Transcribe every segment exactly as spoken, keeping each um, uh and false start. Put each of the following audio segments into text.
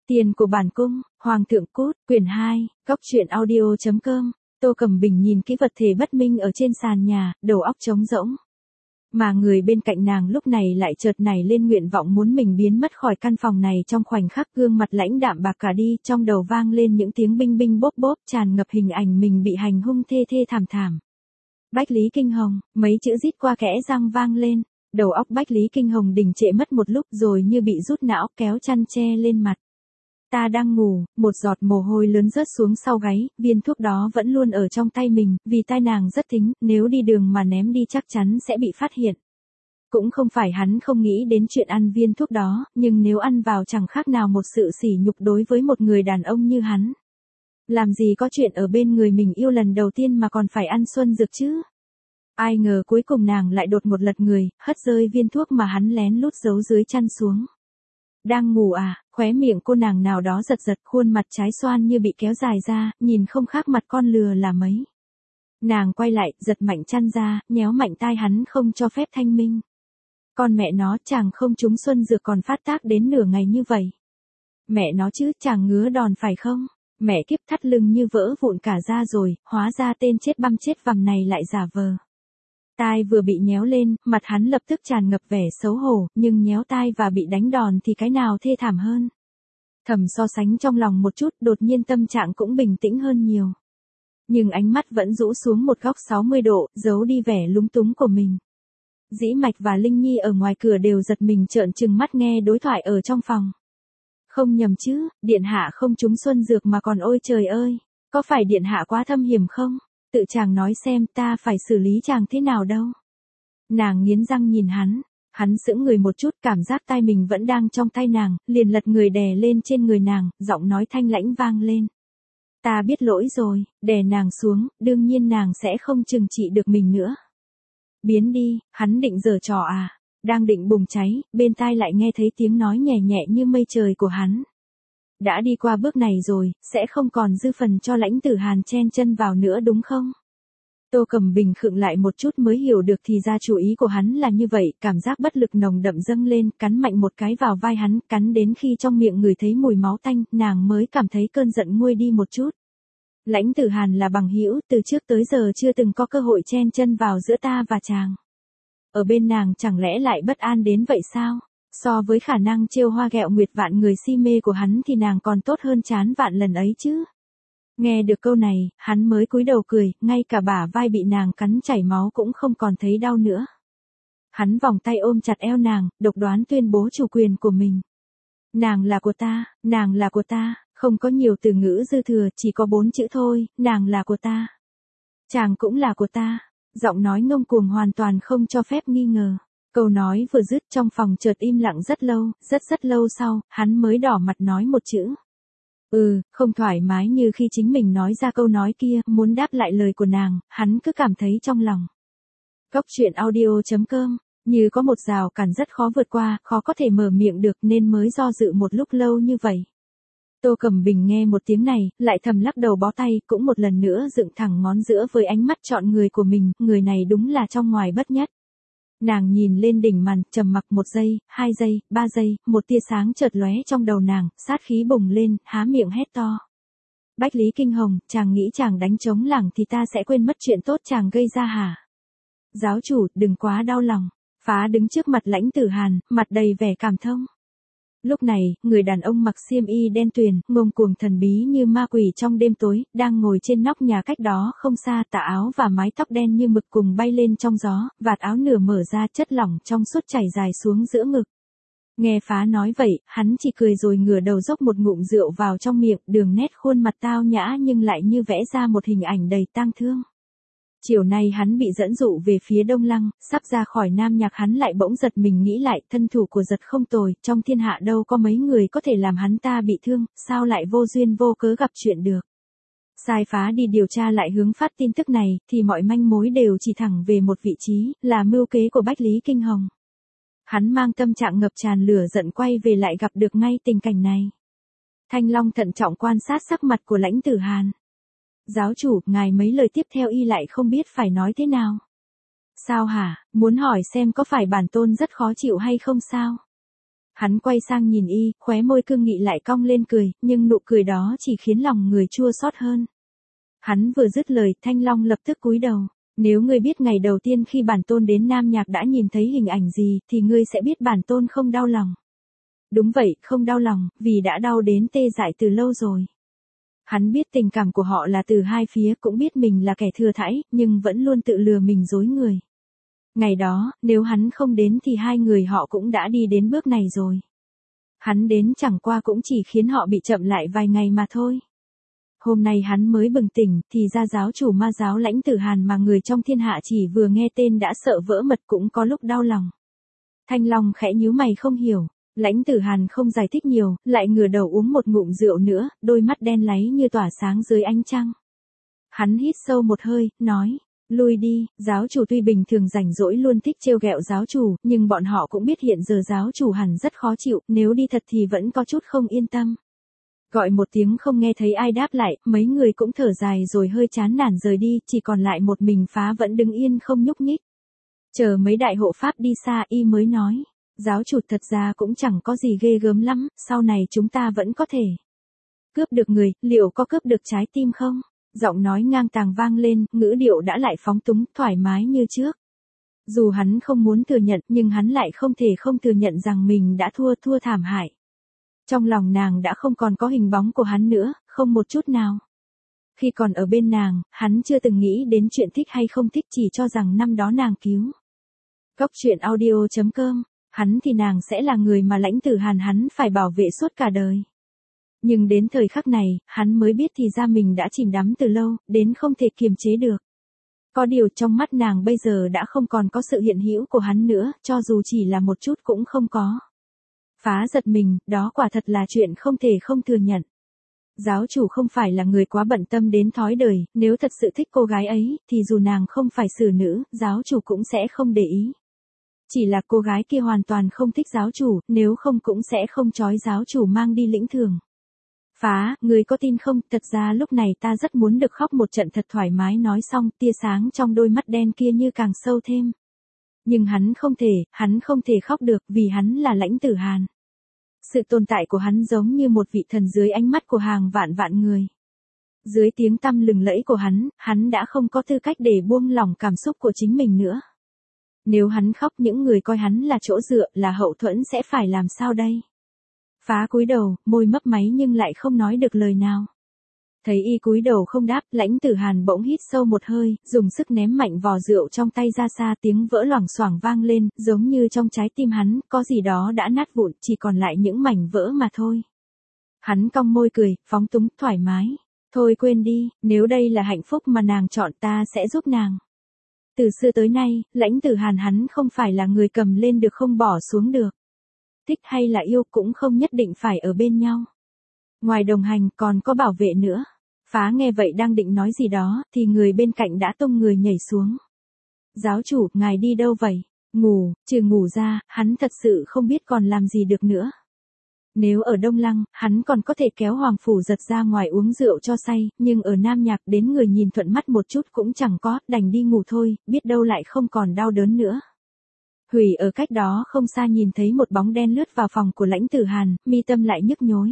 Tiền của bản cung, Hoàng thượng cút, quyển hai, góc truyện audio chấm com. Tô Cẩm Bình nhìn cái vật thể bất minh ở trên sàn nhà, đầu óc trống rỗng. Mà người bên cạnh nàng lúc này lại chợt nảy lên nguyện vọng muốn mình biến mất khỏi căn phòng này trong khoảnh khắc, gương mặt lãnh đạm bạc cả đi, trong đầu vang lên những tiếng binh binh bốp bốp, tràn ngập hình ảnh mình bị hành hung thê thê thảm thảm. Bách Lý Kinh Hồng, mấy chữ rít qua kẽ răng vang lên, đầu óc Bách Lý Kinh Hồng đình trệ mất một lúc rồi như bị rút não, kéo chăn che lên mặt. Ta đang ngủ, một giọt mồ hôi lớn rớt xuống sau gáy, viên thuốc đó vẫn luôn ở trong tay mình, vì tai nàng rất thính, nếu đi đường mà ném đi chắc chắn sẽ bị phát hiện. Cũng không phải hắn không nghĩ đến chuyện ăn viên thuốc đó, nhưng nếu ăn vào chẳng khác nào một sự sỉ nhục đối với một người đàn ông như hắn. Làm gì có chuyện ở bên người mình yêu lần đầu tiên mà còn phải ăn xuân dược chứ? Ai ngờ cuối cùng nàng lại đột một lật người, hất rơi viên thuốc mà hắn lén lút giấu dưới chăn xuống. Đang ngủ à, khóe miệng cô nàng nào đó giật giật, khuôn mặt trái xoan như bị kéo dài ra, nhìn không khác mặt con lừa là mấy. Nàng quay lại, giật mạnh chăn ra, nhéo mạnh tai hắn không cho phép thanh minh. Con mẹ nó, chàng không trúng xuân dược còn phát tác đến nửa ngày như vậy. Mẹ nó chứ, chàng ngứa đòn phải không? Mẹ kiếp, thắt lưng như vỡ vụn cả ra rồi, hóa ra tên chết băm chết vằm này lại giả vờ. Tai vừa bị nhéo lên, mặt hắn lập tức tràn ngập vẻ xấu hổ, nhưng nhéo tai và bị đánh đòn thì cái nào thê thảm hơn. Thầm so sánh trong lòng một chút, đột nhiên tâm trạng cũng bình tĩnh hơn nhiều. Nhưng ánh mắt vẫn rũ xuống một góc sáu mươi độ, giấu đi vẻ lúng túng của mình. Dĩ Mạch và Linh Nhi ở ngoài cửa đều giật mình trợn trừng mắt nghe đối thoại ở trong phòng. Không nhầm chứ, điện hạ không trúng xuân dược mà còn ôi trời ơi, có phải điện hạ quá thâm hiểm không? Tự chàng nói xem ta phải xử lý chàng thế nào đâu. Nàng nghiến răng nhìn hắn, hắn sững người một chút, cảm giác tai mình vẫn đang trong tay nàng, liền lật người đè lên trên người nàng, giọng nói thanh lãnh vang lên. Ta biết lỗi rồi, đè nàng xuống, đương nhiên nàng sẽ không trừng trị được mình nữa. Biến đi, hắn định giở trò à, đang định bùng cháy, bên tai lại nghe thấy tiếng nói nhẹ nhẹ như mây trời của hắn. Đã đi qua bước này rồi, sẽ không còn dư phần cho Lãnh Tử Hàn chen chân vào nữa đúng không? Tô Cẩm Bình khựng lại một chút mới hiểu được thì ra chủ ý của hắn là như vậy, cảm giác bất lực nồng đậm dâng lên, cắn mạnh một cái vào vai hắn, cắn đến khi trong miệng ngửi thấy mùi máu tanh, nàng mới cảm thấy cơn giận nguôi đi một chút. Lãnh Tử Hàn là bằng hữu, từ trước tới giờ chưa từng có cơ hội chen chân vào giữa ta và chàng. Ở bên nàng chẳng lẽ lại bất an đến vậy sao? So với khả năng trêu hoa ghẹo nguyệt vạn người si mê của hắn thì nàng còn tốt hơn chán vạn lần ấy chứ. Nghe được câu này, hắn mới cúi đầu cười, ngay cả bả vai bị nàng cắn chảy máu cũng không còn thấy đau nữa. Hắn vòng tay ôm chặt eo nàng, độc đoán tuyên bố chủ quyền của mình. Nàng là của ta, nàng là của ta, không có nhiều từ ngữ dư thừa, chỉ có bốn chữ thôi, nàng là của ta. Chàng cũng là của ta. Giọng nói ngông cuồng hoàn toàn không cho phép nghi ngờ. Câu nói vừa dứt trong phòng chợt im lặng rất lâu, rất rất lâu sau, hắn mới đỏ mặt nói một chữ. Ừ, không thoải mái như khi chính mình nói ra câu nói kia, muốn đáp lại lời của nàng, hắn cứ cảm thấy trong lòng. Góc truyện audio chấm com, như có một rào cản rất khó vượt qua, khó có thể mở miệng được nên mới do dự một lúc lâu như vậy. Tô Cẩm Bình nghe một tiếng này, lại thầm lắc đầu bó tay, cũng một lần nữa dựng thẳng ngón giữa với ánh mắt chọn người của mình, người này đúng là trong ngoài bất nhất. Nàng nhìn lên đỉnh màn, trầm mặc một giây, hai giây, ba giây, một tia sáng chợt lóe trong đầu nàng, sát khí bùng lên, há miệng hét to. Bách Lý Kinh Hồng, chàng nghĩ chàng đánh trống lảng thì ta sẽ quên mất chuyện tốt chàng gây ra hả? Giáo chủ, đừng quá đau lòng. Phá đứng trước mặt Lãnh Tử Hàn, mặt đầy vẻ cảm thông. Lúc này, người đàn ông mặc xiêm y đen tuyền, ngông cuồng thần bí như ma quỷ trong đêm tối, đang ngồi trên nóc nhà cách đó không xa, tà áo và mái tóc đen như mực cùng bay lên trong gió, vạt áo nửa mở ra, chất lỏng trong suốt chảy dài xuống giữa ngực. Nghe Phá nói vậy, hắn chỉ cười rồi ngửa đầu dốc một ngụm rượu vào trong miệng, đường nét khuôn mặt tao nhã nhưng lại như vẽ ra một hình ảnh đầy tang thương. Chiều nay hắn bị dẫn dụ về phía Đông Lăng, sắp ra khỏi Nam Nhạc hắn lại bỗng giật mình nghĩ lại, thân thủ của giật không tồi, trong thiên hạ đâu có mấy người có thể làm hắn ta bị thương, sao lại vô duyên vô cớ gặp chuyện được. Sai Phá đi điều tra lại hướng phát tin tức này, thì mọi manh mối đều chỉ thẳng về một vị trí, là mưu kế của Bách Lý Kinh Hồng. Hắn mang tâm trạng ngập tràn lửa giận quay về lại gặp được ngay tình cảnh này. Thanh Long thận trọng quan sát sắc mặt của Lãnh Tử Hàn. Giáo chủ, ngài mấy lời tiếp theo y lại không biết phải nói thế nào. Sao hả, muốn hỏi xem có phải bản tôn rất khó chịu hay không sao? Hắn quay sang nhìn y, khóe môi cương nghị lại cong lên cười, nhưng nụ cười đó chỉ khiến lòng người chua xót hơn. Hắn vừa dứt lời, Thanh Long lập tức cúi đầu. Nếu ngươi biết ngày đầu tiên khi bản tôn đến Nam Nhạc đã nhìn thấy hình ảnh gì, thì ngươi sẽ biết bản tôn không đau lòng. Đúng vậy, không đau lòng, vì đã đau đến tê dại từ lâu rồi. Hắn biết tình cảm của họ là từ hai phía, cũng biết mình là kẻ thừa thãi, nhưng vẫn luôn tự lừa mình dối người. Ngày đó, nếu hắn không đến thì hai người họ cũng đã đi đến bước này rồi. Hắn đến chẳng qua cũng chỉ khiến họ bị chậm lại vài ngày mà thôi. Hôm nay hắn mới bừng tỉnh, thì ra giáo chủ ma giáo Lãnh Tử Hàn mà người trong thiên hạ chỉ vừa nghe tên đã sợ vỡ mật cũng có lúc đau lòng. Thanh Long khẽ nhíu mày không hiểu, Lãnh Tử Hàn không giải thích nhiều, lại ngửa đầu uống một ngụm rượu nữa, đôi mắt đen láy như tỏa sáng dưới ánh trăng. Hắn hít sâu một hơi, nói, lui đi, giáo chủ tuy bình thường rảnh rỗi luôn thích trêu ghẹo giáo chủ, nhưng bọn họ cũng biết hiện giờ giáo chủ hẳn rất khó chịu, nếu đi thật thì vẫn có chút không yên tâm. Gọi một tiếng không nghe thấy ai đáp lại, mấy người cũng thở dài rồi hơi chán nản rời đi, chỉ còn lại một mình Phá vẫn đứng yên không nhúc nhích. Chờ mấy đại hộ pháp đi xa y mới nói, giáo chủ thật ra cũng chẳng có gì ghê gớm lắm, sau này chúng ta vẫn có thể cướp được người, liệu có cướp được trái tim không? Giọng nói ngang tàng vang lên, ngữ điệu đã lại phóng túng, thoải mái như trước. Dù hắn không muốn thừa nhận, nhưng hắn lại không thể không thừa nhận rằng mình đã thua thua thảm hại. Trong lòng nàng đã không còn có hình bóng của hắn nữa, không một chút nào. Khi còn ở bên nàng, hắn chưa từng nghĩ đến chuyện thích hay không thích, chỉ cho rằng năm đó nàng cứu. Góc truyện audio chấm com, hắn thì nàng sẽ là người mà Lãnh Tử Hàn hắn phải bảo vệ suốt cả đời. Nhưng đến thời khắc này, hắn mới biết thì ra mình đã chìm đắm từ lâu, đến không thể kiềm chế được. Có điều trong mắt nàng bây giờ đã không còn có sự hiện hữu của hắn nữa, cho dù chỉ là một chút cũng không có. Phá giật mình, đó quả thật là chuyện không thể không thừa nhận. Giáo chủ không phải là người quá bận tâm đến thói đời, nếu thật sự thích cô gái ấy, thì dù nàng không phải xử nữ, giáo chủ cũng sẽ không để ý. Chỉ là cô gái kia hoàn toàn không thích giáo chủ, nếu không cũng sẽ không trói giáo chủ mang đi lĩnh thường. Phá, người có tin không, thật ra lúc này ta rất muốn được khóc một trận thật thoải mái. Nói xong, tia sáng trong đôi mắt đen kia như càng sâu thêm. Nhưng hắn không thể, hắn không thể khóc được vì hắn là Lãnh Tử Hàn. Sự tồn tại của hắn giống như một vị thần dưới ánh mắt của hàng vạn vạn người. Dưới tiếng tăm lừng lẫy của hắn, hắn đã không có tư cách để buông lỏng cảm xúc của chính mình nữa. Nếu hắn khóc, những người coi hắn là chỗ dựa, là hậu thuẫn sẽ phải làm sao đây? Phá cúi đầu, môi mấp máy nhưng lại không nói được lời nào. Thấy y cúi đầu không đáp, Lãnh Tử Hàn bỗng hít sâu một hơi, dùng sức ném mạnh vò rượu trong tay ra xa, tiếng vỡ loảng xoảng vang lên, giống như trong trái tim hắn, có gì đó đã nát vụn, chỉ còn lại những mảnh vỡ mà thôi. Hắn cong môi cười, phóng túng, thoải mái. Thôi quên đi, nếu đây là hạnh phúc mà nàng chọn ta sẽ giúp nàng. Từ xưa tới nay, Lãnh Tử Hàn hắn không phải là người cầm lên được không bỏ xuống được. Thích hay là yêu cũng không nhất định phải ở bên nhau. Ngoài đồng hành còn có bảo vệ nữa. Phá nghe vậy đang định nói gì đó, thì người bên cạnh đã tung người nhảy xuống. Giáo chủ, ngài đi đâu vậy? Ngủ, trừ ngủ ra, hắn thật sự không biết còn làm gì được nữa. Nếu ở Đông Lăng, hắn còn có thể kéo Hoàng Phủ Giật ra ngoài uống rượu cho say, nhưng ở Nam Nhạc đến người nhìn thuận mắt một chút cũng chẳng có, đành đi ngủ thôi, biết đâu lại không còn đau đớn nữa. Hủy ở cách đó không xa nhìn thấy một bóng đen lướt vào phòng của Lãnh Tử Hàn, mi tâm lại nhức nhối.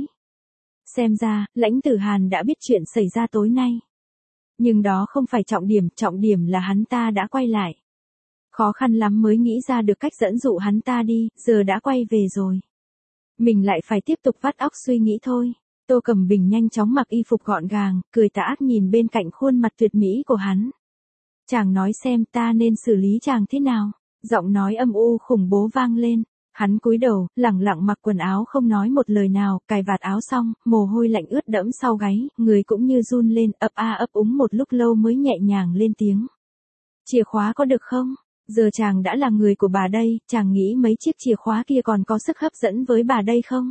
Xem ra, Lãnh Tử Hàn đã biết chuyện xảy ra tối nay. Nhưng đó không phải trọng điểm, trọng điểm là hắn ta đã quay lại. Khó khăn lắm mới nghĩ ra được cách dẫn dụ hắn ta đi, giờ đã quay về rồi. Mình lại phải tiếp tục vắt óc suy nghĩ thôi. Tô Cẩm Bình nhanh chóng mặc y phục gọn gàng, cười tà ác nhìn bên cạnh khuôn mặt tuyệt mỹ của hắn. Chàng nói xem ta nên xử lý chàng thế nào? Giọng nói âm u khủng bố vang lên. Hắn cúi đầu, lẳng lặng mặc quần áo không nói một lời nào, cài vạt áo xong, mồ hôi lạnh ướt đẫm sau gáy, người cũng như run lên, ấp a ấp úng một lúc lâu mới nhẹ nhàng lên tiếng. Chìa khóa có được không? Giờ chàng đã là người của bà đây, chàng nghĩ mấy chiếc chìa khóa kia còn có sức hấp dẫn với bà đây không?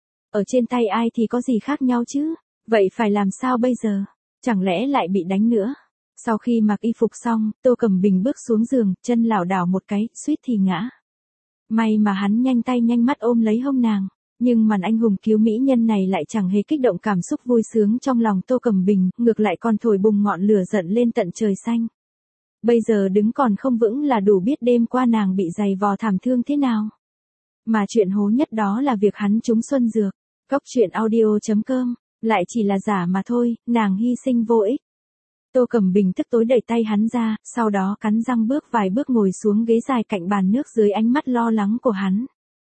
Ở trên tay ai thì có gì khác nhau chứ? Vậy phải làm sao bây giờ? Chẳng lẽ lại bị đánh nữa? Sau khi mặc y phục xong, Tô Cẩm Bình bước xuống giường, chân lảo đảo một cái, suýt thì ngã. May mà hắn nhanh tay nhanh mắt ôm lấy hông nàng, nhưng màn anh hùng cứu mỹ nhân này lại chẳng hề kích động cảm xúc vui sướng trong lòng Tô Cẩm Bình, ngược lại còn thổi bùng ngọn lửa giận lên tận trời xanh. Bây giờ đứng còn không vững là đủ biết đêm qua nàng bị giày vò thảm thương thế nào. Mà chuyện hố nhất đó là việc hắn trúng xuân dược. Cốc truyện audio chấm com, lại chỉ là giả mà thôi, nàng hy sinh vô ích. Tô Cẩm Bình tức tối đẩy tay hắn ra, sau đó cắn răng bước vài bước ngồi xuống ghế dài cạnh bàn nước dưới ánh mắt lo lắng của hắn.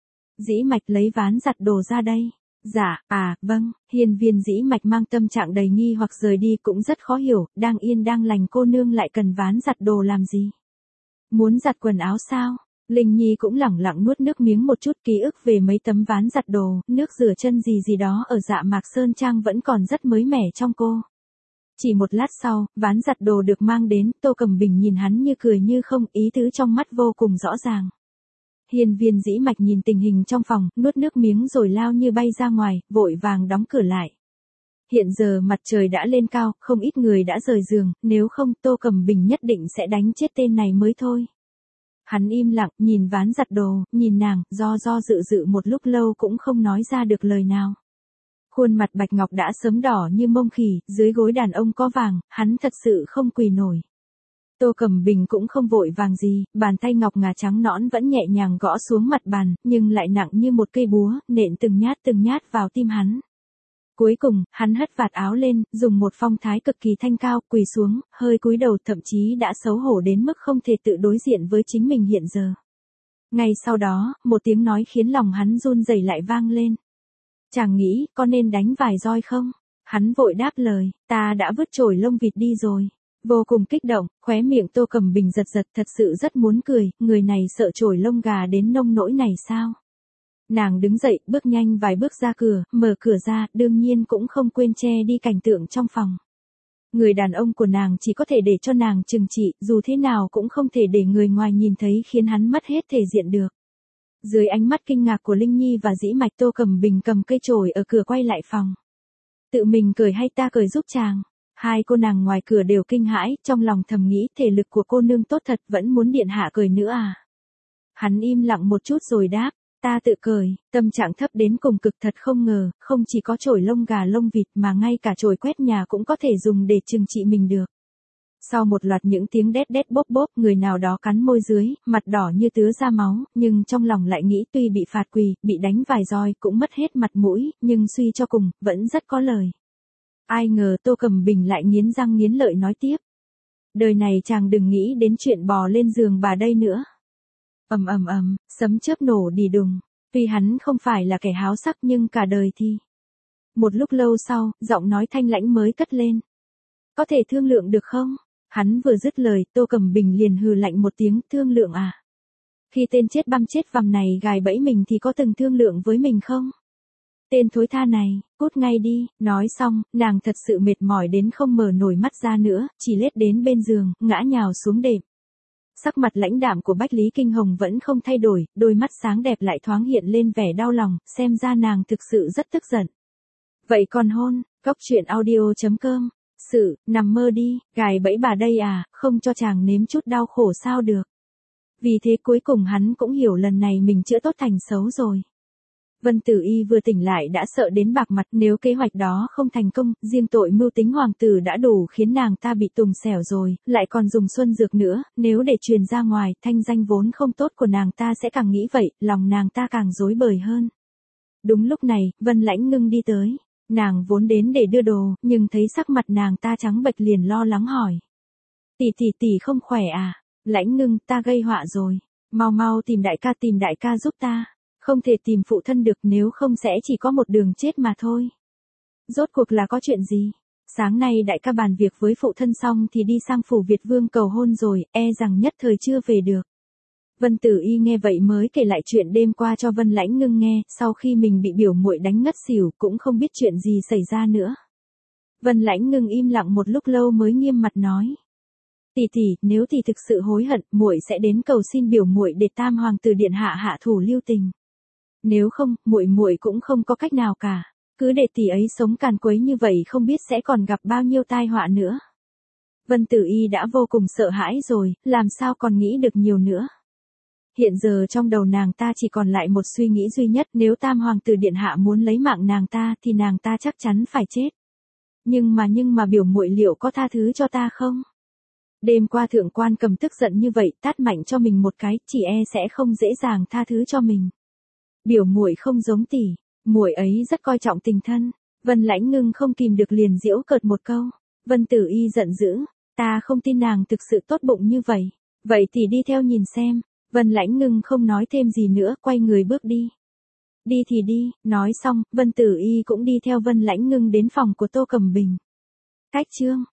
Dĩ Mạch lấy ván giặt đồ ra đây. Dạ, à, vâng, Hiên Viên Dĩ Mạch mang tâm trạng đầy nghi hoặc rời đi cũng rất khó hiểu, đang yên đang lành cô nương lại cần ván giặt đồ làm gì? Muốn giặt quần áo sao? Linh Nhi cũng lẳng lặng nuốt nước miếng một chút, ký ức về mấy tấm ván giặt đồ, nước rửa chân gì gì đó ở Dạ Mạc Sơn Trang vẫn còn rất mới mẻ trong cô. Chỉ một lát sau, ván giặt đồ được mang đến, Tô Cẩm Bình nhìn hắn như cười như không, ý tứ trong mắt vô cùng rõ ràng. Hiên Viên Dĩ Mạch nhìn tình hình trong phòng, nuốt nước miếng rồi lao như bay ra ngoài, vội vàng đóng cửa lại. Hiện giờ mặt trời đã lên cao, không ít người đã rời giường, nếu không Tô Cẩm Bình nhất định sẽ đánh chết tên này mới thôi. Hắn im lặng, nhìn ván giặt đồ, nhìn nàng, do do dự dự một lúc lâu cũng không nói ra được lời nào. Khuôn mặt bạch ngọc đã sớm đỏ như mông khỉ, dưới gối đàn ông có vàng, hắn thật sự không quỳ nổi. Tô Cẩm Bình cũng không vội vàng gì, bàn tay ngọc ngà trắng nõn vẫn nhẹ nhàng gõ xuống mặt bàn, nhưng lại nặng như một cây búa, nện từng nhát từng nhát vào tim hắn. Cuối cùng, hắn hất vạt áo lên, dùng một phong thái cực kỳ thanh cao, quỳ xuống, hơi cúi đầu, thậm chí đã xấu hổ đến mức không thể tự đối diện với chính mình hiện giờ. Ngay sau đó, một tiếng nói khiến lòng hắn run rẩy lại vang lên. Chàng nghĩ, có nên đánh vài roi không? Hắn vội đáp lời, ta đã vứt chổi lông vịt đi rồi. Vô cùng kích động, khóe miệng Tô Cẩm Bình giật giật, thật sự rất muốn cười, người này sợ chổi lông gà đến nông nỗi này sao? Nàng đứng dậy, bước nhanh vài bước ra cửa, mở cửa ra, đương nhiên cũng không quên che đi cảnh tượng trong phòng. Người đàn ông của nàng chỉ có thể để cho nàng trừng trị, dù thế nào cũng không thể để người ngoài nhìn thấy khiến hắn mất hết thể diện được. Dưới ánh mắt kinh ngạc của Linh Nhi và Dĩ Mạch, Tô Cẩm Bình cầm cây chổi ở cửa quay lại phòng. Tự mình cười hay ta cười giúp chàng? Hai cô nàng ngoài cửa đều kinh hãi, trong lòng thầm nghĩ thể lực của cô nương tốt thật, vẫn muốn điện hạ cười nữa à? Hắn im lặng một chút rồi đáp, ta tự cười, tâm trạng thấp đến cùng cực thật không ngờ, không chỉ có chổi lông gà lông vịt mà ngay cả chổi quét nhà cũng có thể dùng để trừng trị mình được. Sau một loạt những tiếng đét đét bốp bốp, người nào đó cắn môi dưới, mặt đỏ như tứa ra máu, nhưng trong lòng lại nghĩ tuy bị phạt quỳ, bị đánh vài roi cũng mất hết mặt mũi, nhưng suy cho cùng, vẫn rất có lời. Ai ngờ Tô Cẩm Bình lại nghiến răng nghiến lợi nói tiếp. Đời này chàng đừng nghĩ đến chuyện bò lên giường bà đây nữa. Ầm ầm ầm, sấm chớp nổ đì đùng. Tuy hắn không phải là kẻ háo sắc nhưng cả đời thì. Một lúc lâu sau, giọng nói thanh lãnh mới cất lên. Có thể thương lượng được không? Hắn vừa dứt lời, Tô Cẩm Bình liền hừ lạnh một tiếng, thương lượng à? Khi tên chết băm chết vằm này gài bẫy mình thì có từng thương lượng với mình không? Tên thối tha này, cút ngay đi, nói xong, nàng thật sự mệt mỏi đến không mở nổi mắt ra nữa, chỉ lết đến bên giường, ngã nhào xuống đệm. Sắc mặt lãnh đạm của Bách Lý Kinh Hồng vẫn không thay đổi, đôi mắt sáng đẹp lại thoáng hiện lên vẻ đau lòng, xem ra nàng thực sự rất tức giận. Vậy còn hôn, cốc truyện audio chấm com, sự, nằm mơ đi, gài bẫy bà đây à, không cho chàng nếm chút đau khổ sao được. Vì thế cuối cùng hắn cũng hiểu lần này mình chữa tốt thành xấu rồi. Vân Tử Y vừa tỉnh lại đã sợ đến bạc mặt, nếu kế hoạch đó không thành công, riêng tội mưu tính hoàng tử đã đủ khiến nàng ta bị tùng xẻo rồi, lại còn dùng xuân dược nữa, nếu để truyền ra ngoài, thanh danh vốn không tốt của nàng ta sẽ càng nghĩ vậy, lòng nàng ta càng rối bời hơn. Đúng lúc này, Vân Lãnh Ngưng đi tới, nàng vốn đến để đưa đồ, nhưng thấy sắc mặt nàng ta trắng bệch liền lo lắng hỏi. Tỷ tỷ tỷ không khỏe à? Lãnh Ngưng, ta gây họa rồi, mau mau tìm đại ca tìm đại ca giúp ta. Không thể tìm phụ thân được, nếu không sẽ chỉ có một đường chết mà thôi. Rốt cuộc là có chuyện gì? Sáng nay đại ca bàn việc với phụ thân xong thì đi sang phủ Việt Vương cầu hôn rồi, e rằng nhất thời chưa về được. Vân Tử Y nghe vậy mới kể lại chuyện đêm qua cho Vân Lãnh Ngưng nghe, sau khi mình bị biểu muội đánh ngất xỉu cũng không biết chuyện gì xảy ra nữa. Vân Lãnh Ngưng im lặng một lúc lâu mới nghiêm mặt nói. Tỷ tỷ, nếu tỷ thực sự hối hận, muội sẽ đến cầu xin biểu muội để Tam hoàng tử điện hạ hạ thủ lưu tình. Nếu không, muội muội cũng không có cách nào cả. Cứ để tỷ ấy sống càn quấy như vậy không biết sẽ còn gặp bao nhiêu tai họa nữa. Vân Tử Y đã vô cùng sợ hãi rồi, làm sao còn nghĩ được nhiều nữa. Hiện giờ trong đầu nàng ta chỉ còn lại một suy nghĩ duy nhất, nếu Tam hoàng tử điện hạ muốn lấy mạng nàng ta thì nàng ta chắc chắn phải chết. Nhưng mà nhưng mà biểu muội liệu có tha thứ cho ta không? Đêm qua thượng quan Cầm tức giận như vậy, tát mạnh cho mình một cái, chỉ e sẽ không dễ dàng tha thứ cho mình. Biểu muội không giống tỷ, muội ấy rất coi trọng tình thân. Vân Lãnh Ngưng không kìm được liền giễu cợt một câu. Vân Tử Y giận dữ, ta không tin nàng thực sự tốt bụng như vậy. Vậy thì đi theo nhìn xem. Vân Lãnh Ngưng không nói thêm gì nữa, quay người bước đi. Đi thì đi, nói xong, Vân Tử Y cũng đi theo Vân Lãnh Ngưng đến phòng của Tô Cẩm Bình. Cách chương